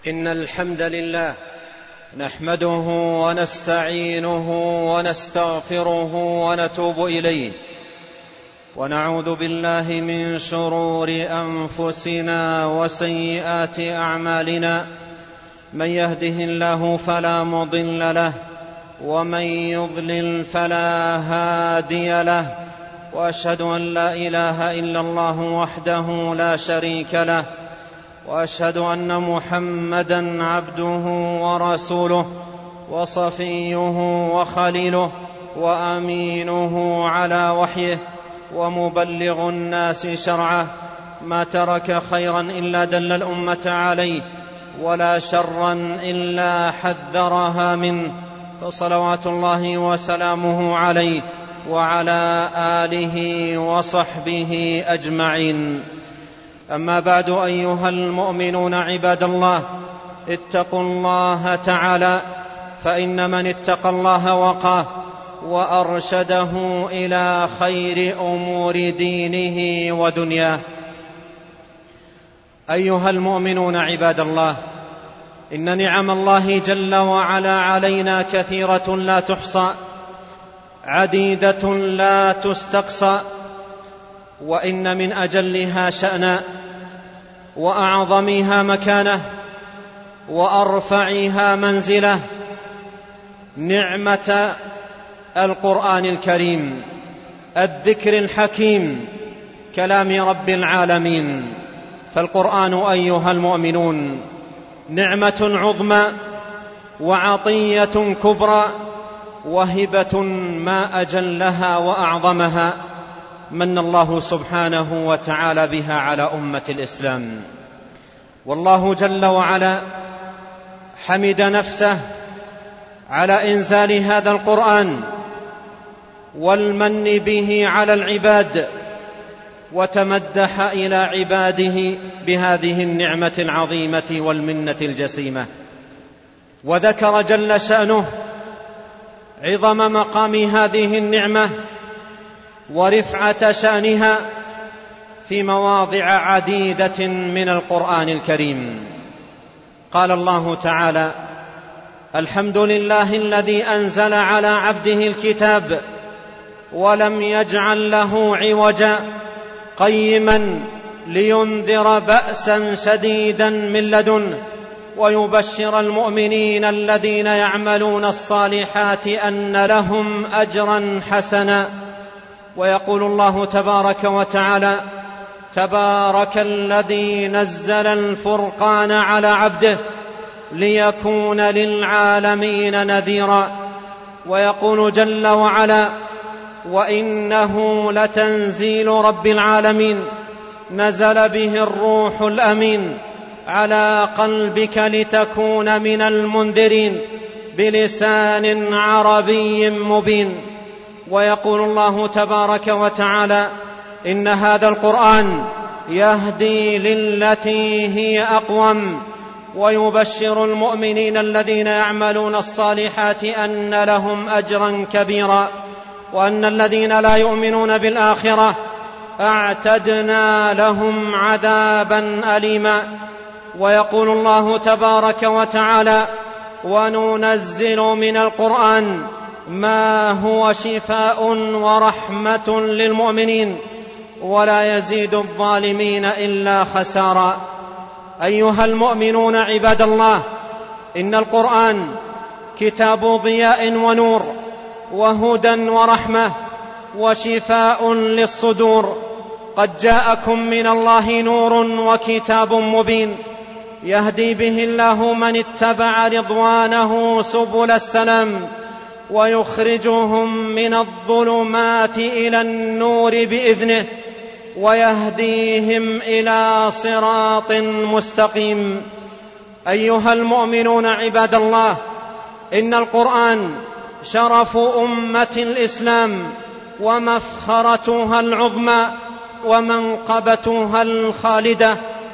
إن الحمد لله نحمده ونستعينه ونستغفره ونتوب إليه، ونعوذ بالله من شرور أنفسنا وسيئات أعمالنا. من يهده الله فلا مضل له، ومن يضلل فلا هادي له، وأشهد أن لا إله إلا الله وحده لا شريك له، وأشهد أن محمدًا عبده ورسوله وصفيه وخليله وأمينه على وحيه ومبلغ الناس شرعه. ما ترك خيرا إلا دل الأمة عليه، ولا شرا إلا حذرها منه، فصلوات الله وسلامه عليه وعلى آله وصحبه أجمعين. أما بعد، أيها المؤمنون عباد الله، اتقوا الله تعالى، فإن من اتقى الله وقاه وأرشده إلى خير أمور دينه ودنياه. أيها المؤمنون عباد الله، إن نعم الله جل وعلا علينا كثيرة لا تحصى، عديدة لا تستقصى، وإن من أجلها شأنا وأعظمها مكانة وأرفعها منزلة نعمة القرآن الكريم، الذكر الحكيم، كلام رب العالمين. فالقرآن أيها المؤمنون نعمة عظمى وعطية كبرى، وهبة ما أجلها وأعظمها من الله سبحانه وتعالى بها على أمة الإسلام. والله جل وعلا حمد نفسه على إنزال هذا القرآن والمن به على العباد، وتمدح إلى عباده بهذه النعمة العظيمة والمنة الجسيمة، وذكر جل شأنه عظم مقام هذه النعمة ورفعة شأنها في مواضع عديدة من القرآن الكريم. قال الله تعالى: الحمد لله الذي أنزل على عبده الكتاب ولم يجعل له عوجا قيما لينذر بأسا شديدا من لدنه ويبشر المؤمنين الذين يعملون الصالحات أن لهم أجرا حسنا. ويقول الله تبارك وتعالى: تبارك الذي نزل الفرقان على عبده ليكون للعالمين نذيرا. ويقول جل وعلا: وإنه لتنزيل رب العالمين نزل به الروح الأمين على قلبك لتكون من المنذرين بلسان عربي مبين. ويقول الله تبارك وتعالى: إن هذا القرآن يهدي للتي هي أقوم ويبشر المؤمنين الذين يعملون الصالحات أن لهم أجرا كبيرا، وأن الذين لا يؤمنون بالآخرة أعتدنا لهم عذابا أليما. ويقول الله تبارك وتعالى: وننزل من القرآن ما هو شفاء ورحمة للمؤمنين ولا يزيد الظالمين إلا خسارا. أيها المؤمنون عباد الله، إن القرآن كتاب ضياء ونور وهدى ورحمة وشفاء للصدور. قد جاءكم من الله نور وكتاب مبين يهدي به الله من اتبع رضوانه سبل السلام ويخرجهم من الظلمات إلى النور بإذنه ويهديهم إلى صراط مستقيم. أيها المؤمنون عباد الله، إن القرآن شرف أمة الإسلام ومفخرتها العظمى ومنقبتها الخالدة،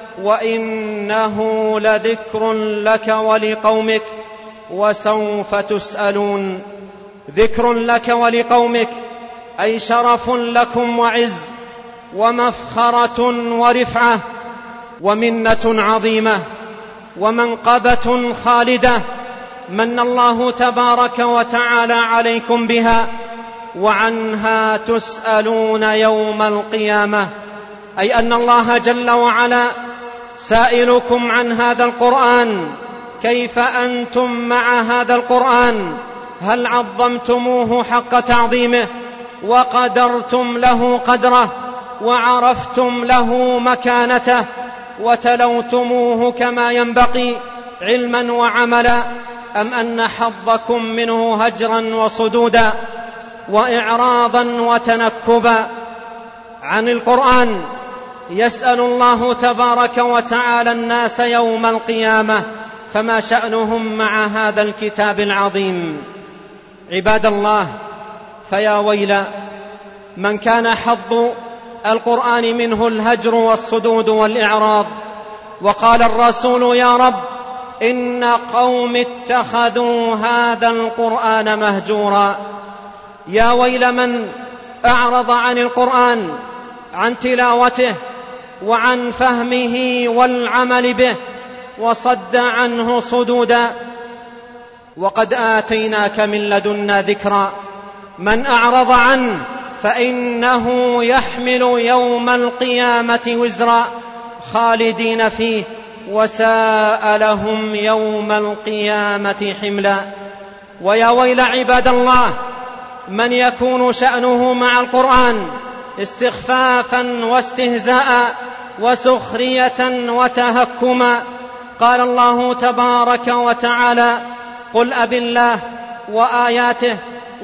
وإنه لذكر لك ولقومك وسوف تسألون. ذكر لك ولقومك أي شرف لكم وعز ومفخرة ورفعة ومنة عظيمة ومنقبة خالدة من الله تبارك وتعالى عليكم بها، وعنها تسألون يوم القيامة. أي أن الله جل وعلا سائلكم عن هذا القرآن، كيف أنتم مع هذا القرآن؟ هل عظمتموه حق تعظيمه وقدرتم له قدره وعرفتم له مكانته وتلوتموه كما ينبغي علما وعملا، أم أن حظكم منه هجرا وصدودا وإعراضا وتنكبا عن القرآن؟ يسأل الله تبارك وتعالى الناس يوم القيامة، فما شأنهم مع هذا الكتاب العظيم؟ عباد الله، فيا ويل من كان حظ القرآن منه الهجر والصدود والإعراض. وقال الرسول: يا رب إن قوم اتخذوا هذا القرآن مهجورا. يا ويل من أعرض عن القرآن، عن تلاوته وعن فهمه والعمل به، وصد عنه صدودا. وقد آتيناك من لدنا ذكرا، من أعرض عنه فإنه يحمل يوم القيامة وزرا خالدين فيه، وساء لهم يوم القيامة حملا. ويا ويل عباد الله من يكون شأنه مع القرآن استخفافا واستهزاء وسخرية وتهكما. قال الله تبارك وتعالى: قل أبالله وآياته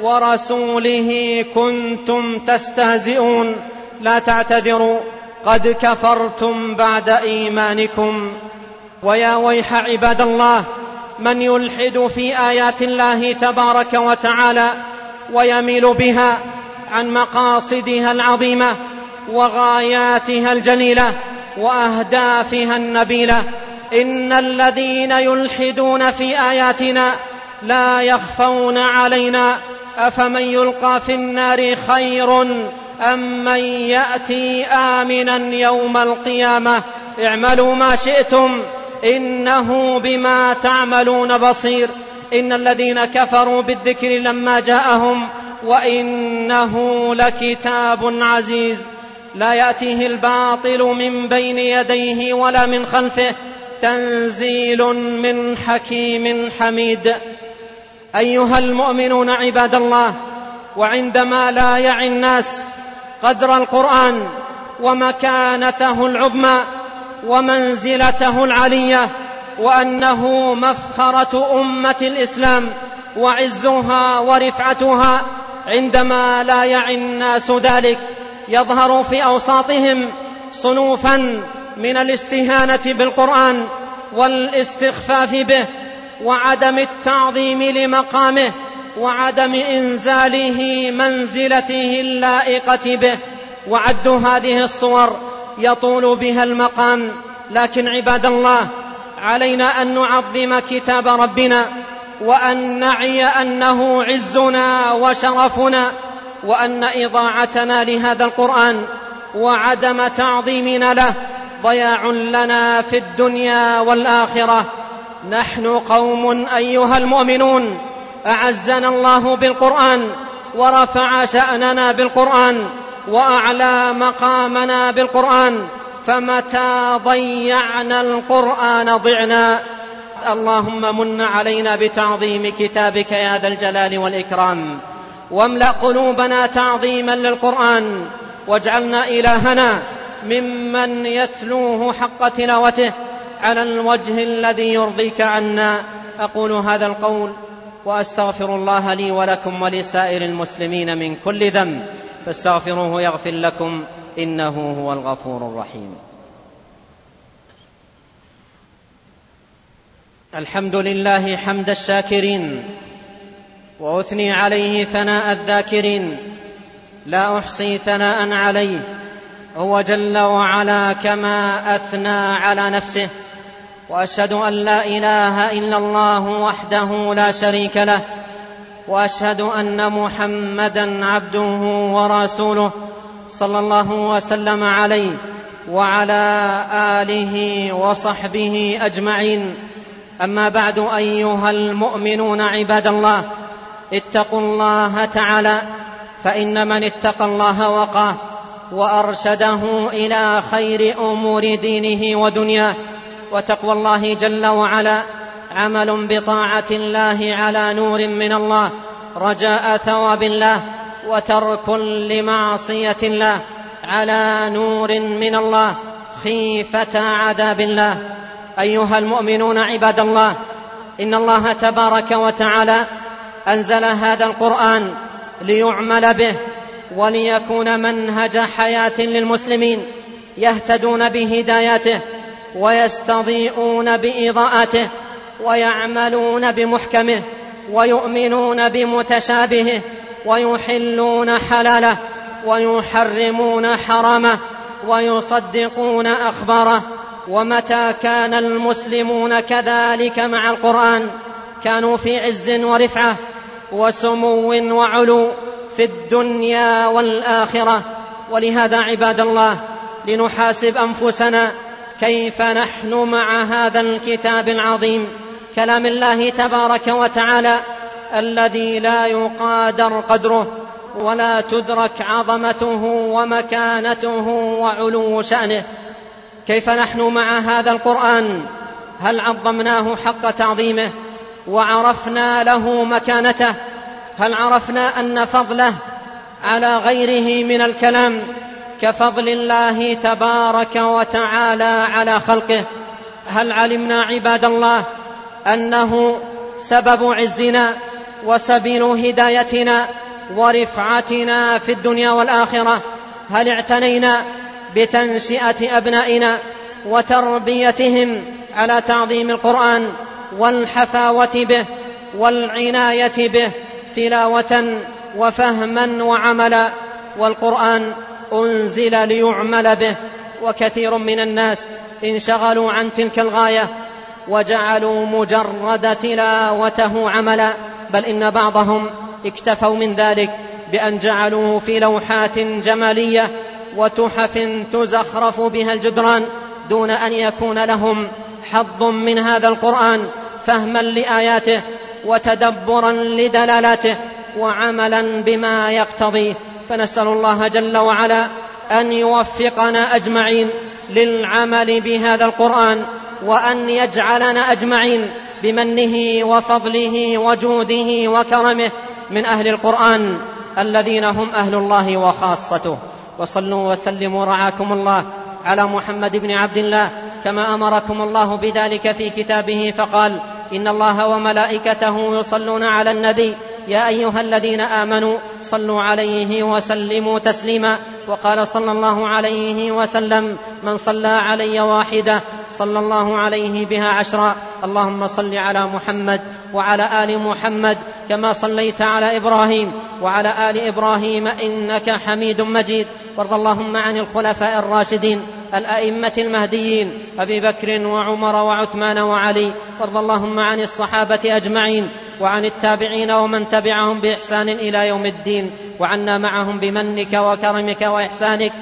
ورسوله كنتم تستهزئون لا تعتذروا قد كفرتم بعد إيمانكم. ويا ويح عباد الله من يلحد في آيات الله تبارك وتعالى ويميل بها عن مقاصدها العظيمة وغاياتها الجليلة وأهدافها النبيلة. إن الذين يلحدون في آياتنا لا يخفون علينا، أفمن يلقى في النار خير أم من يأتي آمنا يوم القيامة. اعملوا ما شئتم إنه بما تعملون بصير. إن الذين كفروا بالذكر لما جاءهم وإنه لكتاب عزيز لا يأتيه الباطل من بين يديه ولا من خلفه تنزيل من حكيم حميد. أيها المؤمنون عباد الله، وعندما لا يعي الناس قدر القرآن ومكانته العظمى ومنزلته العلية وأنه مفخرة أمة الإسلام وعزها ورفعتها، عندما لا يعي الناس ذلك يظهر في أوساطهم صنوفا من الاستهانة بالقرآن والاستخفاف به وعدم التعظيم لمقامه وعدم إنزاله منزلته اللائقة به. وعد هذه الصور يطول بها المقام، لكن عباد الله علينا أن نعظم كتاب ربنا وأن نعي أنه عزنا وشرفنا، وأن إضاعتنا لهذا القرآن وعدم تعظيمنا له ضياع لنا في الدنيا والآخرة. نحن قوم أيها المؤمنون أعزنا الله بالقرآن ورفع شأننا بالقرآن وأعلى مقامنا بالقرآن، فمتى ضيعنا القرآن ضعنا. اللهم من علينا بتعظيم كتابك يا ذا الجلال والإكرام، واملأ قلوبنا تعظيما للقرآن، واجعلنا إلهنا ممن يتلوه حق تلاوته على الوجه الذي يرضيك عنا. أقول هذا القول وأستغفر الله لي ولكم ولسائر المسلمين من كل ذنب، فاستغفروه يغفر لكم إنه هو الغفور الرحيم. الحمد لله حمد الشاكرين، وأثني عليه ثناء الذاكرين، لا أحصي ثناء عليه، هو جل وعلا كما أثنى على نفسه. وأشهد أن لا إله إلا الله وحده لا شريك له، وأشهد أن محمدا عبده ورسوله صلى الله وسلم عليه وعلى آله وصحبه أجمعين. أما بعد، أيها المؤمنون عباد الله، اتقوا الله تعالى، فإن من اتقى الله وقاه وأرشده إلى خير أمور دينه ودنياه. وتقوى الله جل وعلا عمل بطاعة الله على نور من الله، رجاء ثواب الله، وترك لمعصية الله على نور من الله، خيفة عذاب الله. أيها المؤمنون عباد الله، إن الله تبارك وتعالى أنزل هذا القرآن ليعمل به وليكون منهج حياة للمسلمين، يهتدون بهداياته ويستضيئون بإضاءته ويعملون بمحكمه ويؤمنون بمتشابهه ويحلون حلاله ويحرمون حرامه ويصدقون أخباره. ومتى كان المسلمون كذلك مع القرآن كانوا في عز ورفعة وسمو وعلو في الدنيا والآخرة. ولهذا عباد الله، لنحاسب أنفسنا كيف نحن مع هذا الكتاب العظيم، كلام الله تبارك وتعالى الذي لا يقادر قدره ولا تدرك عظمته ومكانته وعلو شأنه. كيف نحن مع هذا القرآن؟ هل عظمناه حق تعظيمه وعرفنا له مكانته؟ هل عرفنا أن فضله على غيره من الكلام كفضل الله تبارك وتعالى على خلقه؟ هل علمنا عباد الله أنه سبب عزنا وسبيل هدايتنا ورفعتنا في الدنيا والآخرة؟ هل اعتنينا بتنشئة أبنائنا وتربيتهم على تعظيم القرآن والحفاوة به والعناية به تلاوة وفهما وعملا؟ والقرآن أنزل ليعمل به، وكثير من الناس انشغلوا عن تلك الغاية وجعلوا مجرد تلاوته عملا، بل إن بعضهم اكتفوا من ذلك بأن جعلوه في لوحات جمالية وتحف تزخرف بها الجدران، دون أن يكون لهم حظ من هذا القرآن فهما لآياته وتدبرا لدلالاته وعملا بما يقتضيه. فنسأل الله جل وعلا أن يوفقنا أجمعين للعمل بهذا القرآن، وأن يجعلنا أجمعين بمنه وفضله وجوده وكرمه من أهل القرآن الذين هم أهل الله وخاصته. وصلوا وسلموا رعاكم الله على محمد بن عبد الله كما أمركم الله بذلك في كتابه، فقال: إن الله وملائكته يصلون على النبي يا أيها الذين آمنوا صلوا عليه وسلموا تسليما. وقال صلى الله عليه وسلم: من صلى علي واحدة صلى الله عليه بها 10. اللهم صل على محمد وعلى آل محمد كما صليت على إبراهيم وعلى آل إبراهيم إنك حميد مجيد. وارض اللهم عن الخلفاء الراشدين الأئمة المهديين أبي بكر وعمر وعثمان وعلي. وارض اللهم عن الصحابة أجمعين وعن التابعين ومن تبعهم بإحسان إلى يوم الدين، وعنا معهم بمنك وكرمك وإحسانك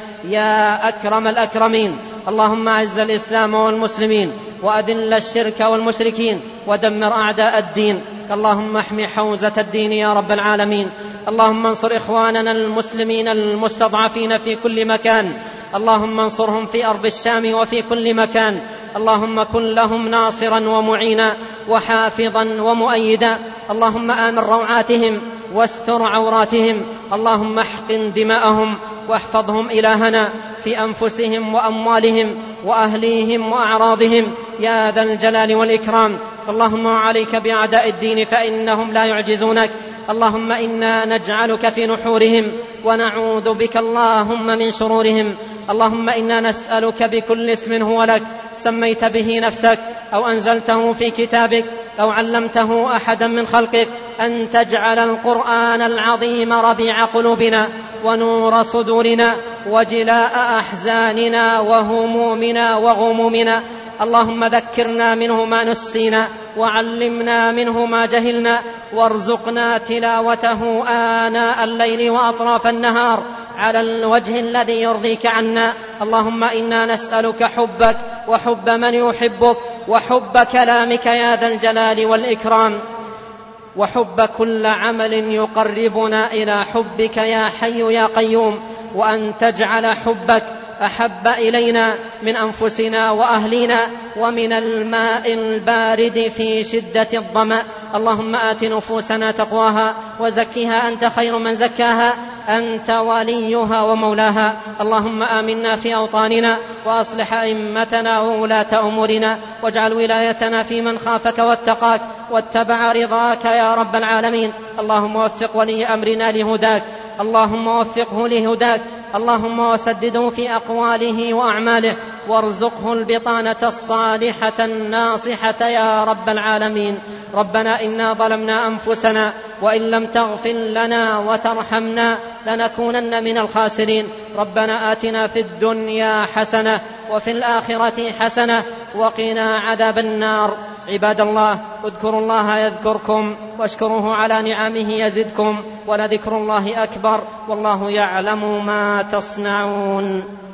يا أكرم الأكرمين. اللهم أعز الإسلام والمسلمين وأذل الشرك والمشركين ودمر أعداء الدين. اللهم احمِ حوزة الدين يا رب العالمين. اللهم انصر إخواننا المسلمين المستضعفين في كل مكان. اللهم انصرهم في أرض الشام وفي كل مكان. اللهم كن لهم ناصرا ومعينا وحافظا ومؤيدا. اللهم آمن روعاتهم واستر عوراتهم. اللهم احقن دماءهم واحفظهم إلهنا في أنفسهم وأموالهم وأهليهم وأعراضهم يا ذا الجلال والإكرام. اللهم عليك بأعداء الدين فإنهم لا يعجزونك. اللهم إنا نجعلك في نحورهم ونعوذ بك اللهم من شرورهم. اللهم إنا نسألك بكل اسم هو لك سميت به نفسك أو أنزلته في كتابك أو علمته أحدا من خلقك أن تجعل القرآن العظيم ربيع قلوبنا ونور صدورنا وجلاء أحزاننا وهمومنا وغمومنا. اللهم ذكرنا منه ما نسينا وعلمنا منه ما جهلنا وارزقنا تلاوته آناء الليل وأطراف النهار على الوجه الذي يرضيك عنا اللهم إنا نسألك حبك وحب من يحبك وحب كلامك يا ذا الجلال والإكرام، وحب كل عمل يقربنا إلى حبك يا حي يا قيوم، وأن تجعل حبك أحب إلينا من أنفسنا وأهلنا ومن الماء البارد في شدة الظمأ. اللهم آت نفوسنا تقواها وزكها أنت خير من زكاها، أنت وليها ومولاها. اللهم آمنا في أوطاننا وأصلح أئمتنا وولاة أمورنا، واجعل ولايتنا في من خافك واتقاك واتبع رضاك يا رب العالمين. اللهم وفق ولي أمرنا لهداك، اللهم وفقه لهداك، اللهم وسدده في أقواله وأعماله، وارزقه البطانة الصالحة الناصحة يا رب العالمين. ربنا إنا ظلمنا أنفسنا وإن لم تغفر لنا وترحمنا لنكونن من الخاسرين. ربنا آتنا في الدنيا حسنة وفي الآخرة حسنة وقنا عذاب النار. عباد الله، اذكروا الله يذكركم واشكروه على نعمه يزدكم، ولذكر الله أكبر والله يعلم ما تصنعون.